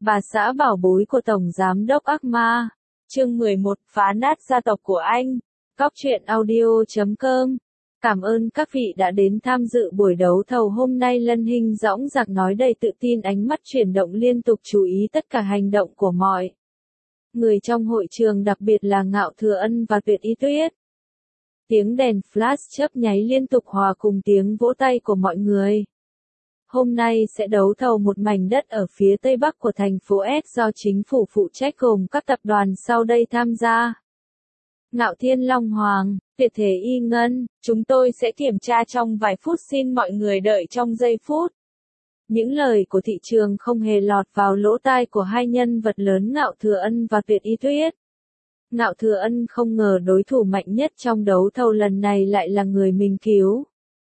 Bà xã bảo bối của Tổng Giám đốc ác ma. Chương 11, phá nát gia tộc của anh. Cóc truyện audio.com. Cảm ơn các vị đã đến tham dự buổi đấu thầu hôm nay. Lân Hinh dõng dạc nói đầy tự tin, ánh mắt chuyển động liên tục chú ý tất cả hành động của mọi người trong hội trường, đặc biệt là Ngạo Thừa Ân và Tuyệt Y Tuyết. Tiếng đèn flash chớp nháy liên tục hòa cùng tiếng vỗ tay của mọi người. Hôm nay sẽ đấu thầu một mảnh đất ở phía tây bắc của thành phố S do chính phủ phụ trách, gồm các tập đoàn sau đây tham gia. Ngạo Thiên Long Hoàng, Tuyệt Thế Y Ngân, chúng tôi sẽ kiểm tra trong vài phút, xin mọi người đợi trong giây phút. Những lời của thị trường không hề lọt vào lỗ tai của hai nhân vật lớn Ngạo Thừa Ân và Tuyệt Y Tuyết. Ngạo Thừa Ân không ngờ đối thủ mạnh nhất trong đấu thầu lần này lại là người mình cứu.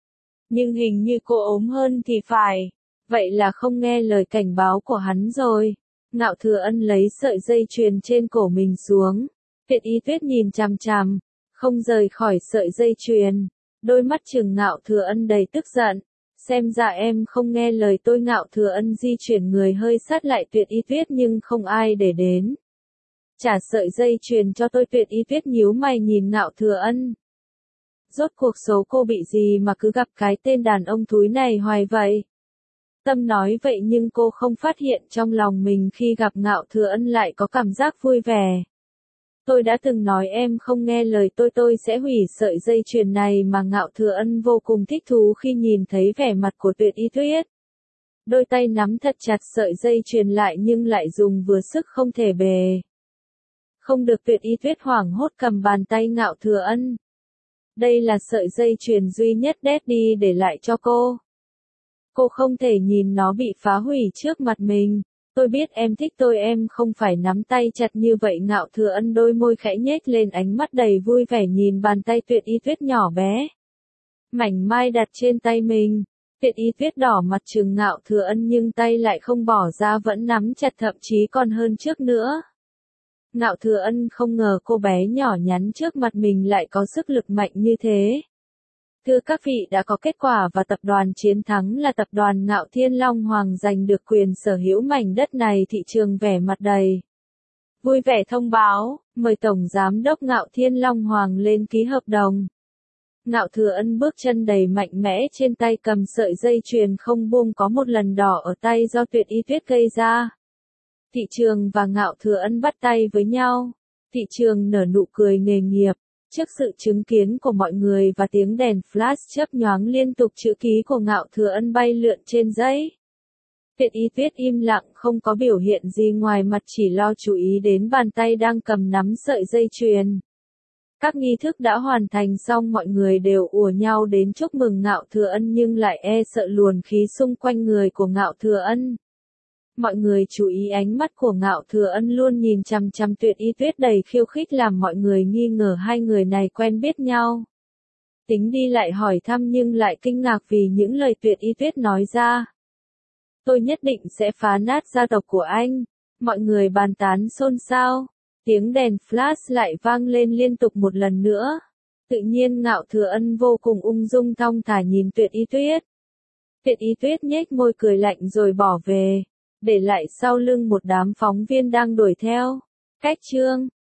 Nhưng hình như cô ốm hơn thì phải. Vậy là không nghe lời cảnh báo của hắn rồi. Ngạo Thừa Ân lấy sợi dây chuyền trên cổ mình xuống. Tuyệt Y Tuyết nhìn chằm chằm, không rời khỏi sợi dây chuyền. Đôi mắt trừng Ngạo Thừa Ân đầy tức giận. Xem ra em không nghe lời tôi. Ngạo Thừa Ân di chuyển người hơi sát lại Tuyệt Y Tuyết nhưng không ai để đến. Trả sợi dây chuyền cho tôi. Tuyệt Y Tuyết nhíu mày nhìn Ngạo Thừa Ân. Rốt cuộc số cô bị gì mà cứ gặp cái tên đàn ông thúi này hoài vậy? Tâm nói vậy nhưng cô không phát hiện trong lòng mình khi gặp Ngạo Thừa Ân lại có cảm giác vui vẻ. Tôi đã từng nói em không nghe lời tôi sẽ hủy sợi dây chuyền này mà. Ngạo Thừa Ân vô cùng thích thú khi nhìn thấy vẻ mặt của Tuyệt Y Tuyết. Đôi tay nắm thật chặt sợi dây chuyền lại nhưng lại dùng vừa sức không thể bề. Không được. Tuyệt Y Tuyết hoảng hốt cầm bàn tay Ngạo Thừa Ân. Đây là sợi dây chuyền duy nhất Daddy để lại cho cô. Cô không thể nhìn nó bị phá hủy trước mặt mình. Tôi biết em thích tôi, em không phải nắm tay chặt như vậy. Ngạo Thừa Ân đôi môi khẽ nhếch lên, ánh mắt đầy vui vẻ nhìn bàn tay Tuyệt Y Tuyết nhỏ bé mảnh mai đặt trên tay mình. Tuyệt Y Tuyết đỏ mặt trừng Ngạo Thừa Ân nhưng tay lại không bỏ ra, vẫn nắm chặt, thậm chí còn hơn trước nữa. Ngạo Thừa Ân không ngờ cô bé nhỏ nhắn trước mặt mình lại có sức lực mạnh như thế. Thưa các vị, đã có kết quả và tập đoàn chiến thắng là tập đoàn Ngạo Thiên Long Hoàng giành được quyền sở hữu mảnh đất này. Thị trường vẻ mặt đầy vui vẻ thông báo, mời Tổng Giám đốc Ngạo Thiên Long Hoàng lên ký hợp đồng. Ngạo Thừa Ân bước chân đầy mạnh mẽ, trên tay cầm sợi dây chuyền không buông, có một lần đỏ ở tay do Tuyệt Y Tuyết gây ra. Thị trường và Ngạo Thừa Ân bắt tay với nhau. Thị trường nở nụ cười nghề nghiệp. Trước sự chứng kiến của mọi người và tiếng đèn flash chớp nhoáng liên tục, chữ ký của Ngạo Thừa Ân bay lượn trên giấy. Tuyệt Y Tuyết im lặng, không có biểu hiện gì ngoài mặt, chỉ lo chú ý đến bàn tay đang cầm nắm sợi dây chuyền. Các nghi thức đã hoàn thành xong, mọi người đều ùa nhau đến chúc mừng Ngạo Thừa Ân nhưng lại e sợ luồng khí xung quanh người của Ngạo Thừa Ân. Mọi người chú ý ánh mắt của Ngạo Thừa Ân luôn nhìn chằm chằm Tuyệt Y Tuyết đầy khiêu khích, làm mọi người nghi ngờ hai người này quen biết nhau. Tính đi lại hỏi thăm nhưng lại kinh ngạc vì những lời Tuyệt Y Tuyết nói ra. Tôi nhất định sẽ phá nát gia tộc của anh. Mọi người bàn tán xôn xao. Tiếng đèn flash lại vang lên liên tục một lần nữa. Tự nhiên Ngạo Thừa Ân vô cùng ung dung thong thả nhìn Tuyệt Y Tuyết. Tuyệt Y Tuyết nhếch môi cười lạnh rồi bỏ về, để lại sau lưng một đám phóng viên đang đuổi theo. Cách chương